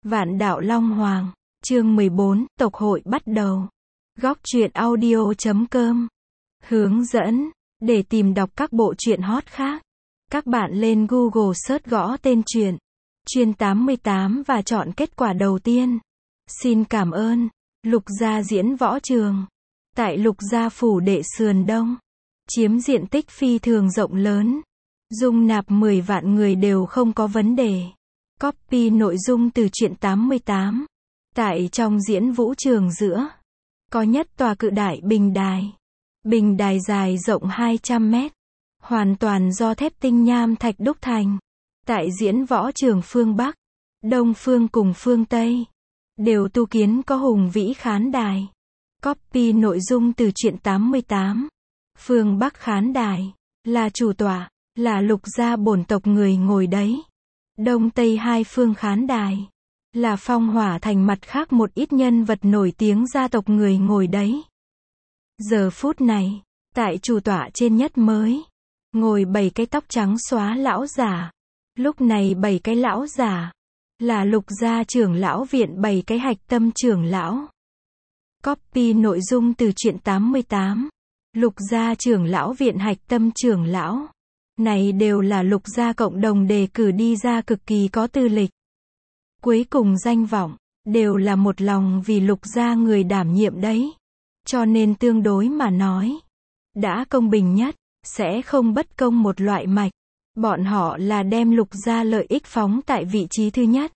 Vạn Đạo Long Hoàng, chương 14, tộc hội bắt đầu. Góc truyện audio.com. Hướng dẫn, để tìm đọc các bộ truyện hot khác. Các bạn lên Google search gõ tên truyện, Truyện 88 và chọn kết quả đầu tiên. Xin cảm ơn. Lục Gia diễn võ trường. Tại Lục Gia phủ đệ sườn đông, chiếm diện tích phi thường rộng lớn, dung nạp 10 vạn người đều không có vấn đề. Copy nội dung từ truyện 88. Tại trong diễn vũ trường giữa, có nhất tòa cự đại bình đài. Bình đài dài rộng 200 mét, hoàn toàn do thép tinh nham thạch đúc thành. Tại diễn võ trường phương Bắc, Đông phương cùng phương Tây, đều tu kiến có hùng vĩ khán đài. Copy nội dung từ truyện 88. Phương Bắc khán đài, là chủ tọa, là Lục Gia bổn tộc người ngồi đấy. Đông Tây hai phương khán đài, là Phong Hỏa thành mặt khác một ít nhân vật nổi tiếng gia tộc người ngồi đấy. Giờ phút này, tại chủ tọa trên nhất mới, ngồi 7 cái tóc trắng xóa lão giả. Lúc này 7 cái lão giả, là Lục Gia trưởng lão viện 7 cái hạch tâm trưởng lão. Copy nội dung từ truyện 88. Lục Gia trưởng lão viện hạch tâm trưởng lão. Này đều là Lục Gia cộng đồng đề cử đi ra cực kỳ có tư lịch. Cuối cùng danh vọng, đều là một lòng vì Lục Gia người đảm nhiệm đấy. Cho nên tương đối mà nói, đã công bình nhất, sẽ không bất công một loại mạch. Bọn họ là đem Lục Gia lợi ích phóng tại vị trí thứ nhất.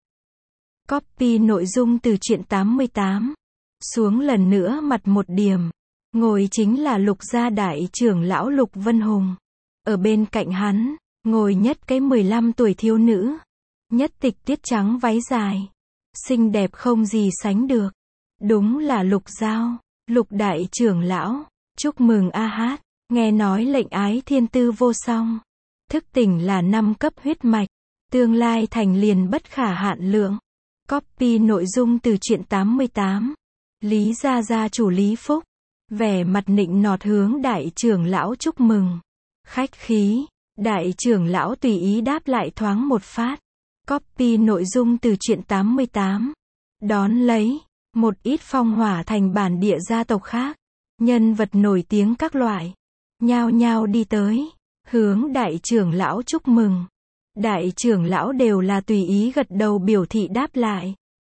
Copy nội dung từ truyện 88. Xuống lần nữa mặt một điểm. Ngồi chính là Lục Gia đại trưởng lão Lục Vân Hùng. Ở bên cạnh hắn, ngồi nhất cái 15 tuổi thiếu nữ. Nhất tịch tiết trắng váy dài, xinh đẹp không gì sánh được. Đúng là Lục Giao, Lục đại trưởng lão. Chúc mừng a hát, nghe nói lệnh ái thiên tư vô song. Thức tỉnh là 5 cấp huyết mạch, tương lai thành liền bất khả hạn lượng. Copy nội dung từ truyện 88. Lý Gia gia chủ Lý Phúc, vẻ mặt nịnh nọt hướng đại trưởng lão chúc mừng. Khách khí, đại trưởng lão tùy ý đáp lại thoáng một phát. Copy nội dung từ truyện 88. Đón lấy, một ít Phong Hỏa thành bản địa gia tộc khác, nhân vật nổi tiếng các loại, nhao nhao đi tới, hướng đại trưởng lão chúc mừng. Đại trưởng lão đều là tùy ý gật đầu biểu thị đáp lại.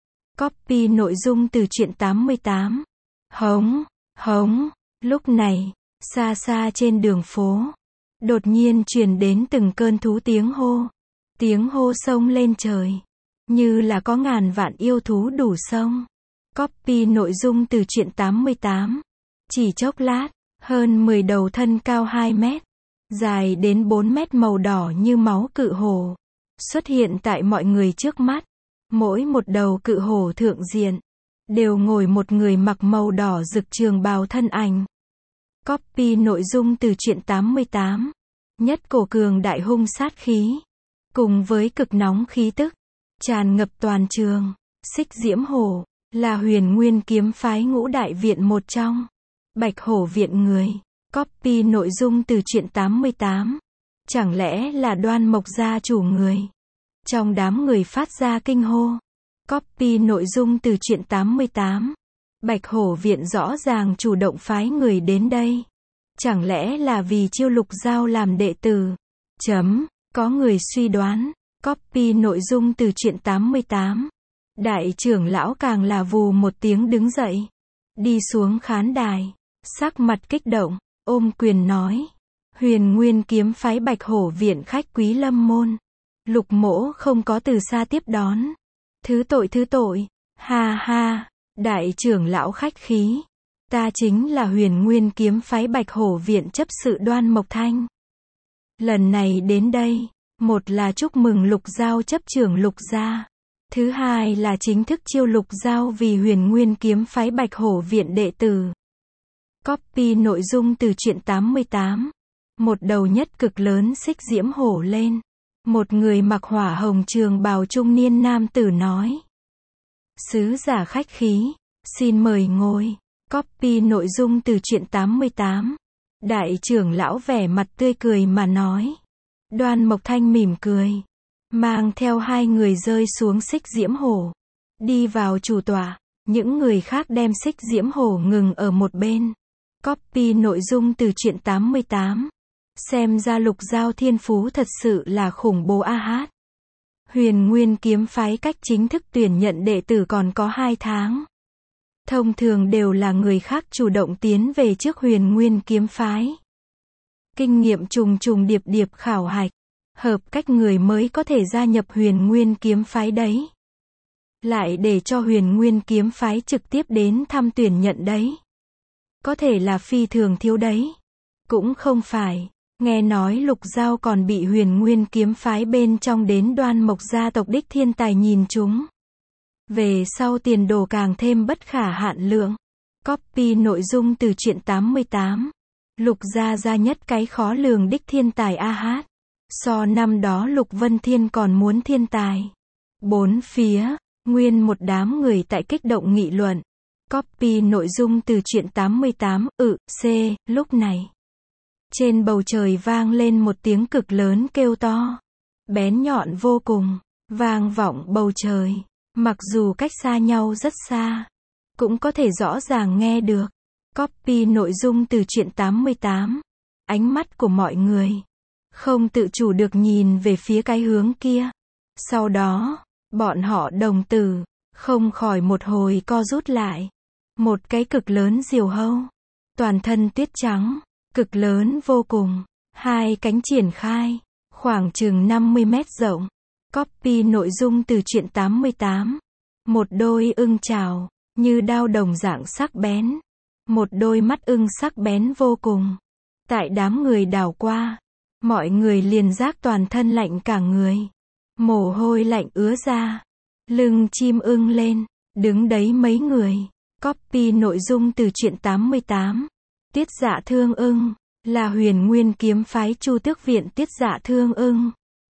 Copy nội dung từ truyện 88. Hống, hống, lúc này, xa xa trên đường phố, đột nhiên truyền đến từng cơn thú tiếng hô. Tiếng hô sông lên trời, như là có ngàn vạn yêu thú đủ sông. Copy nội dung từ truyện 88. Chỉ chốc lát, hơn 10 đầu thân cao 2 mét, dài đến 4 mét màu đỏ như máu cự hổ, xuất hiện tại mọi người trước mắt. Mỗi một đầu cự hổ thượng diện, đều ngồi một người mặc màu đỏ rực trường bào thân ảnh. Copy nội dung từ truyện 88. Nhất cổ cường đại hung sát khí, cùng với cực nóng khí tức, tràn ngập toàn trường. Xích Diễm Hổ, là Huyền Nguyên kiếm phái ngũ đại viện một trong. Bạch Hổ viện người. Copy nội dung từ truyện 88. Chẳng lẽ là Đoan Mộc gia chủ người? Trong đám người phát ra kinh hô. Copy nội dung từ truyện 88. Bạch Hổ viện rõ ràng chủ động phái người đến đây. Chẳng lẽ là vì chiêu Lục Giao làm đệ tử? Có người suy đoán. Copy nội dung từ truyện 88. Đại trưởng lão càng là vù một tiếng đứng dậy, đi xuống khán đài, sắc mặt kích động, ôm quyền nói: Huyền Nguyên kiếm phái Bạch Hổ viện khách quý lâm môn. Lục mỗ không có từ xa tiếp đón. Thứ tội, ha ha, đại trưởng lão khách khí. Ta chính là Huyền Nguyên kiếm phái Bạch Hổ viện chấp sự Đoan Mộc Thanh. Lần này đến đây, một là chúc mừng Lục Giao chấp trưởng Lục Gia. Thứ hai là chính thức chiêu Lục Giao vì Huyền Nguyên kiếm phái Bạch Hổ viện đệ tử. Copy nội dung từ truyện 88. Một đầu nhất cực lớn xích diễm hổ lên. Một người mặc hỏa hồng trường bào trung niên nam tử nói: Sứ giả khách khí, xin mời ngồi. Copy nội dung từ truyện 88. Đại trưởng lão vẻ mặt tươi cười mà nói. Đoan Mộc Thanh mỉm cười, mang theo hai người rơi xuống xích diễm hổ. Đi vào chủ tọa, những người khác đem Xích Diễm Hổ ngừng ở một bên. Copy nội dung từ truyện 88. Xem ra Lục Giao thiên phú thật sự là khủng bố a hát. Huyền Nguyên kiếm phái cách chính thức tuyển nhận đệ tử còn có 2 tháng. Thông thường đều là người khác chủ động tiến về trước Huyền Nguyên kiếm phái. Kinh nghiệm trùng trùng điệp điệp khảo hạch. Hợp cách người mới có thể gia nhập Huyền Nguyên kiếm phái đấy. Lại để cho Huyền Nguyên kiếm phái trực tiếp đến thăm tuyển nhận đấy. Có thể là phi thường thiếu đấy. Cũng không phải. Nghe nói Lục Giao còn bị Huyền Nguyên kiếm phái bên trong đến Đoan Mộc gia tộc đích thiên tài nhìn chúng. Về sau tiền đồ càng thêm bất khả hạn lượng. Copy nội dung từ truyện 88. Lục gia nhất cái khó lường đích thiên tài a hát. So năm đó Lục Vân Thiên còn muốn thiên tài. Bốn phía, nguyên một đám người tại kích động nghị luận. Copy nội dung từ truyện 88, lúc này. Trên bầu trời vang lên một tiếng cực lớn kêu to. Bén nhọn vô cùng, vang vọng bầu trời. Mặc dù cách xa nhau rất xa, cũng có thể rõ ràng nghe được. Copy nội dung từ truyện 88. Ánh mắt của mọi người không tự chủ được nhìn về phía cái hướng kia. Sau đó, bọn họ đồng tử không khỏi một hồi co rút lại. Một cái cực lớn diều hâu, toàn thân tuyết trắng, cực lớn vô cùng, 2 cánh triển khai, khoảng chừng 50 mét rộng. Copy nội dung từ truyện 88. Một đôi ưng chảo, như đao đồng dạng sắc bén. Một đôi mắt ưng sắc bén vô cùng. Tại đám người đảo qua, mọi người liền giác toàn thân lạnh cả người. Mồ hôi lạnh ứa ra. Lưng chim ưng lên, đứng đấy mấy người. Copy nội dung từ truyện 88. Tiết Dạ Thương Ưng, là Huyền Nguyên kiếm phái Chu Tước viện Tiết Dạ Thương Ưng.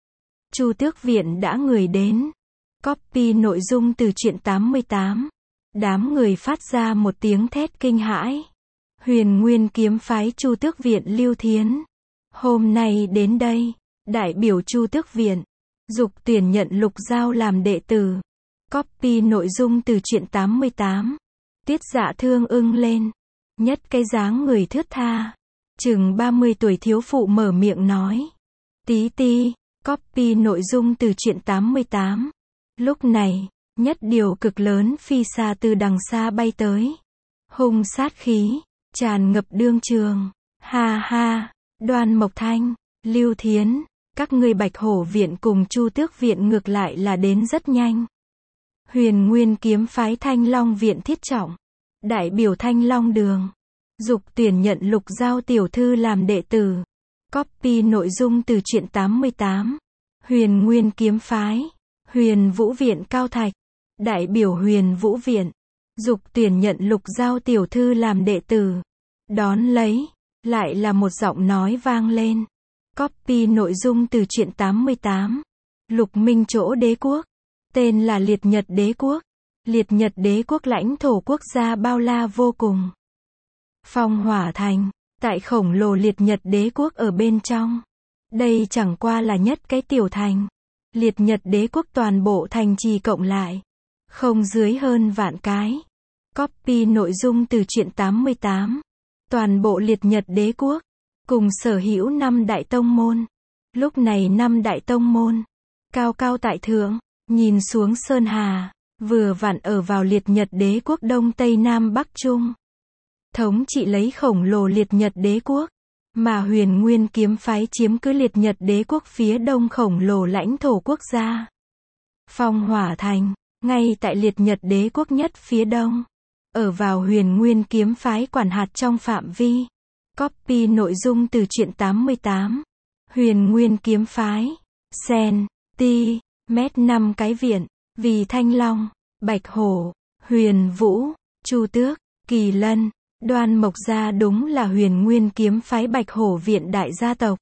Chu Tước viện đã người đến. Copy nội dung từ truyện 88. Đám người phát ra một tiếng thét kinh hãi. Huyền Nguyên kiếm phái Chu Tước viện Lưu Thiến. Hôm nay đến đây, đại biểu Chu Tước viện, dục tuyển nhận Lục Giao làm đệ tử. Copy nội dung từ truyện 88. Tiết Dạ Thương Ưng lên. Nhất cái dáng người thướt tha. Chừng 30 tuổi thiếu phụ mở miệng nói. Tí ti. Copy nội dung từ truyện 88. Lúc này, nhất điều cực lớn phi xa từ đằng xa bay tới. Hung sát khí, tràn ngập đương trường. Ha ha, Đoan Mộc Thanh, Lưu Thiến, các ngươi Bạch Hổ viện cùng Chu Tước viện ngược lại là đến rất nhanh. Huyền Nguyên kiếm phái Thanh Long viện Thiết Trọng, đại biểu Thanh Long đường, dục tuyển nhận Lục Giao tiểu thư làm đệ tử. Copy nội dung từ truyện 88. Huyền Nguyên kiếm phái, Huyền Vũ viện Cao Thạch, đại biểu Huyền Vũ viện, dục tuyển nhận Lục Giao tiểu thư làm đệ tử. Đón lấy, lại là một giọng nói vang lên. Copy nội dung từ truyện 88. Lục Minh chỗ đế quốc, tên là Liệt Nhật đế quốc. Liệt Nhật đế quốc lãnh thổ quốc gia bao la vô cùng. Phong Hỏa thành, tại khổng lồ Liệt Nhật đế quốc ở bên trong. Đây chẳng qua là nhất cái tiểu thành. Liệt Nhật đế quốc toàn bộ thành trì cộng lại, không dưới hơn vạn cái. Copy nội dung từ truyện 88. Toàn bộ Liệt Nhật đế quốc, cùng sở hữu 5 đại tông môn. Lúc này 5 đại tông môn, cao cao tại thượng, nhìn xuống Sơn Hà, vừa vặn ở vào Liệt Nhật đế quốc Đông Tây Nam Bắc Trung. Thống trị lấy khổng lồ Liệt Nhật đế quốc, mà Huyền Nguyên kiếm phái chiếm cứ Liệt Nhật đế quốc phía đông khổng lồ lãnh thổ quốc gia. Phong Hỏa thành, ngay tại Liệt Nhật đế quốc nhất phía đông, ở vào Huyền Nguyên kiếm phái quản hạt trong phạm vi. Copy nội dung từ truyện 88. Huyền Nguyên kiếm phái, Sen, Ti, Mét 5 cái viện, vì Thanh Long, Bạch Hổ, Huyền Vũ, Chu Tước, Kỳ Lân, Đoan Mộc gia đúng là Huyền Nguyên kiếm phái Bạch Hổ viện đại gia tộc.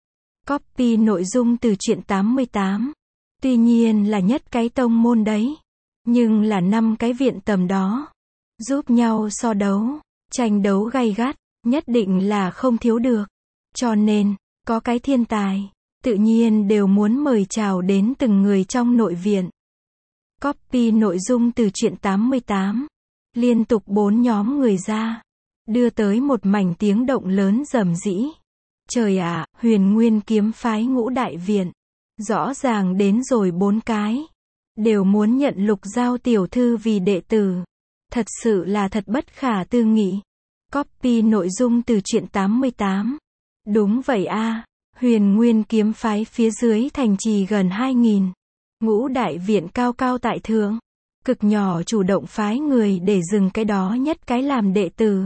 Copy nội dung từ truyện 88. Tuy nhiên là nhất cái tông môn đấy, nhưng là 5 cái viện tầm đó, giúp nhau so đấu, tranh đấu gay gắt, nhất định là không thiếu được. Cho nên, có cái thiên tài, tự nhiên đều muốn mời chào đến từng người trong nội viện. Copy nội dung từ truyện 88. Liên tục 4 nhóm người ra. Đưa tới một mảnh tiếng động lớn rầm rĩ. Trời ạ, Huyền Nguyên kiếm phái Ngũ Đại Viện. Rõ ràng đến rồi 4 cái. Đều muốn nhận Lục Giao tiểu thư vì đệ tử. Thật sự là thật bất khả tư nghị. Copy nội dung từ truyện 88. Đúng vậy a, Huyền Nguyên kiếm phái phía dưới thành trì gần 2.000. Ngũ Đại Viện cao cao tại thượng. Cực nhỏ chủ động phái người để dừng cái đó nhất cái làm đệ tử.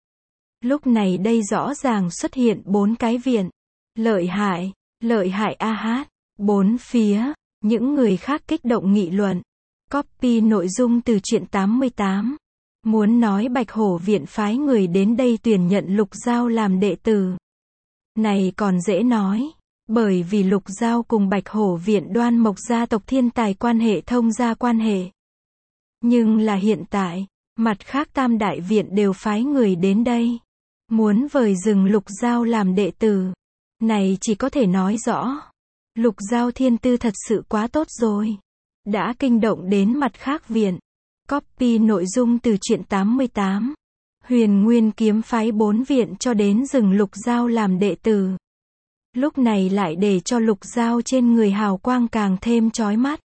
Lúc này đây rõ ràng xuất hiện 4 cái viện. Lợi hại a hát. 4 phía, những người khác kích động nghị luận. Copy nội dung từ truyện 88. Muốn nói Bạch Hổ Viện phái người đến đây tuyển nhận Lục Giao làm đệ tử. Này còn dễ nói. Bởi vì Lục Giao cùng Bạch Hổ Viện Đoan Mộc gia tộc thiên tài quan hệ thông gia quan hệ. Nhưng là hiện tại, mặt khác tam đại viện đều phái người đến đây. Muốn vời dừng Lục Giao làm đệ tử. Này chỉ có thể nói rõ. Lục Giao thiên tư thật sự quá tốt rồi. Đã kinh động đến mặt khác viện. Copy nội dung từ truyện 88. Huyền Nguyên kiếm phái 4 viện cho đến dừng Lục Giao làm đệ tử. Lúc này lại để cho Lục Giao trên người hào quang càng thêm chói mắt.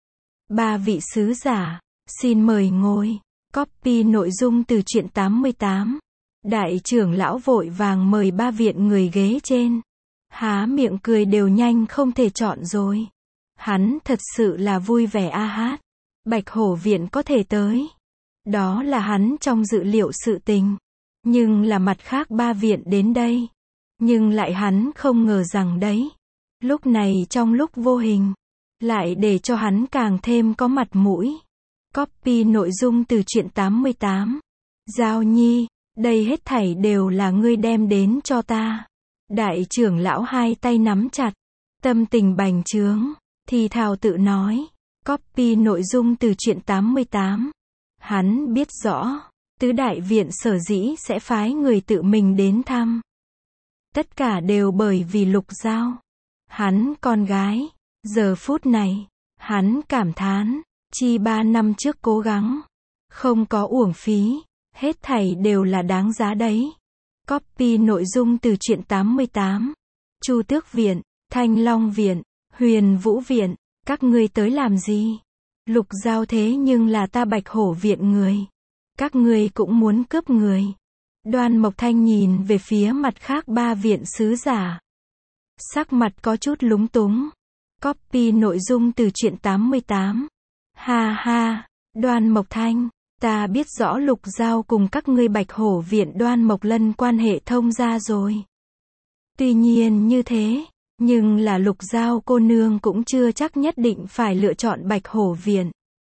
3 vị sứ giả, xin mời ngồi. Copy nội dung từ truyện 88. Đại trưởng lão vội vàng mời 3 viện người ghế trên. Há miệng cười đều nhanh không thể chọn rồi. Hắn thật sự là vui vẻ a hát. Bạch Hổ Viện có thể tới. Đó là hắn trong dự liệu sự tình. Nhưng là mặt khác 3 viện đến đây. Nhưng lại hắn không ngờ rằng đấy. Lúc này trong lúc vô hình. Lại để cho hắn càng thêm có mặt mũi. Copy nội dung từ truyện 88. Giao Nhi, đây hết thảy đều là ngươi đem đến cho ta. Đại trưởng lão hai tay nắm chặt. Tâm tình bành trướng. Thì thào tự nói. Copy nội dung từ truyện 88. Hắn biết rõ. Tứ đại viện sở dĩ sẽ phái người tự mình đến thăm. Tất cả đều bởi vì Lục Giao. Hắn con gái. Giờ phút này. Hắn cảm thán. Chi 3 năm trước cố gắng. Không có uổng phí. Hết thảy đều là đáng giá đấy. Copy nội dung từ truyện 88. Chu Tước Viện, Thanh Long Viện, Huyền Vũ Viện, các ngươi tới làm gì? Lục Giao thế nhưng là ta Bạch Hổ Viện người. Các ngươi cũng muốn cướp người. Đoan Mộc Thanh nhìn về phía mặt khác 3 viện sứ giả. Sắc mặt có chút lúng túng. Copy nội dung từ truyện 88. Ha ha, Đoan Mộc Thanh. Ta biết rõ Lục Giao cùng các ngươi Bạch Hổ Viện Đoan Mộc Lân quan hệ thông gia rồi. Tuy nhiên như thế, nhưng là Lục Giao cô nương cũng chưa chắc nhất định phải lựa chọn Bạch Hổ Viện.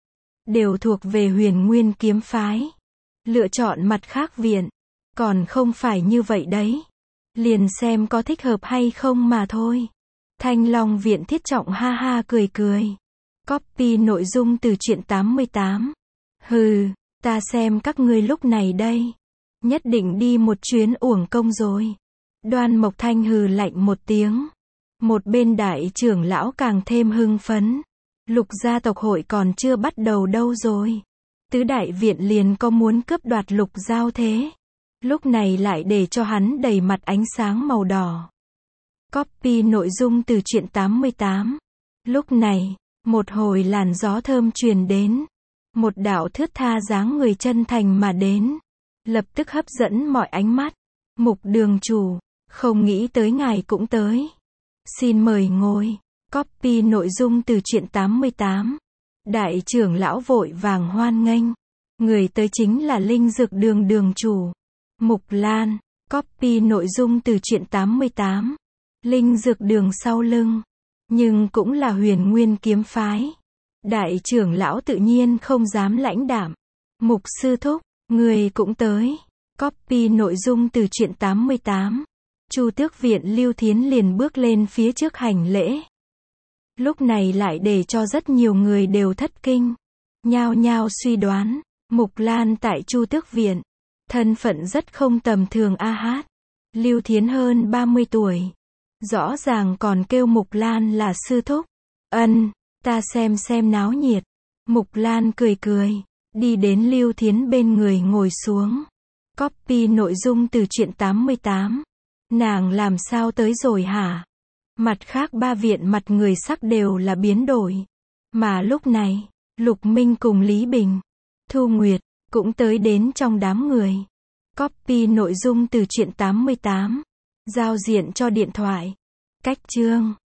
Đều thuộc về Huyền Nguyên kiếm phái. Lựa chọn mặt khác viện. Còn không phải như vậy đấy. Liền xem có thích hợp hay không mà thôi. Thanh Long Viện Thiết Trọng ha ha cười cười. Copy nội dung từ truyện 88. Hừ, ta xem các ngươi lúc này đây. Nhất định đi một chuyến uổng công rồi. Đoan Mộc Thanh hừ lạnh một tiếng. Một bên đại trưởng lão càng thêm hưng phấn. Lục gia tộc hội còn chưa bắt đầu đâu rồi. Tứ đại viện liền có muốn cướp đoạt Lục Giao thế. Lúc này lại để cho hắn đầy mặt ánh sáng màu đỏ. Copy nội dung từ truyện 88. Lúc này, một hồi làn gió thơm truyền đến. Một đạo thướt tha dáng người chân thành mà đến. Lập tức hấp dẫn mọi ánh mắt. Mục đường chủ, không nghĩ tới ngài cũng tới. Xin mời ngồi. Copy nội dung từ truyện 88. Đại trưởng lão vội vàng hoan nghênh. Người tới chính là Linh Dược Đường đường chủ. Mục Lan. Copy nội dung từ truyện 88. Linh Dược Đường sau lưng. Nhưng cũng là Huyền Nguyên kiếm phái. Đại trưởng lão tự nhiên không dám lãnh đạm. Mục sư thúc, người cũng tới. Copy nội dung từ truyện 88. Chu Tước Viện Lưu Thiến liền bước lên phía trước hành lễ. Lúc này lại để cho rất nhiều người đều thất kinh. Nhao nhao suy đoán. Mục Lan tại Chu Tước Viện. Thân phận rất không tầm thường a hát. Lưu Thiến hơn 30 tuổi. Rõ ràng còn kêu Mục Lan là sư thúc. Ta xem náo nhiệt. Mục Lan cười cười, đi đến Lưu Thiến bên người ngồi xuống. Copy nội dung từ truyện 88. Nàng làm sao tới rồi hả? Mặt khác ba viện mặt người sắc đều là biến đổi. Mà lúc này, Lục Minh cùng Lý Bình, Thu Nguyệt, cũng tới đến trong đám người. Copy nội dung từ truyện 88. Giao diện cho điện thoại. Cách chương.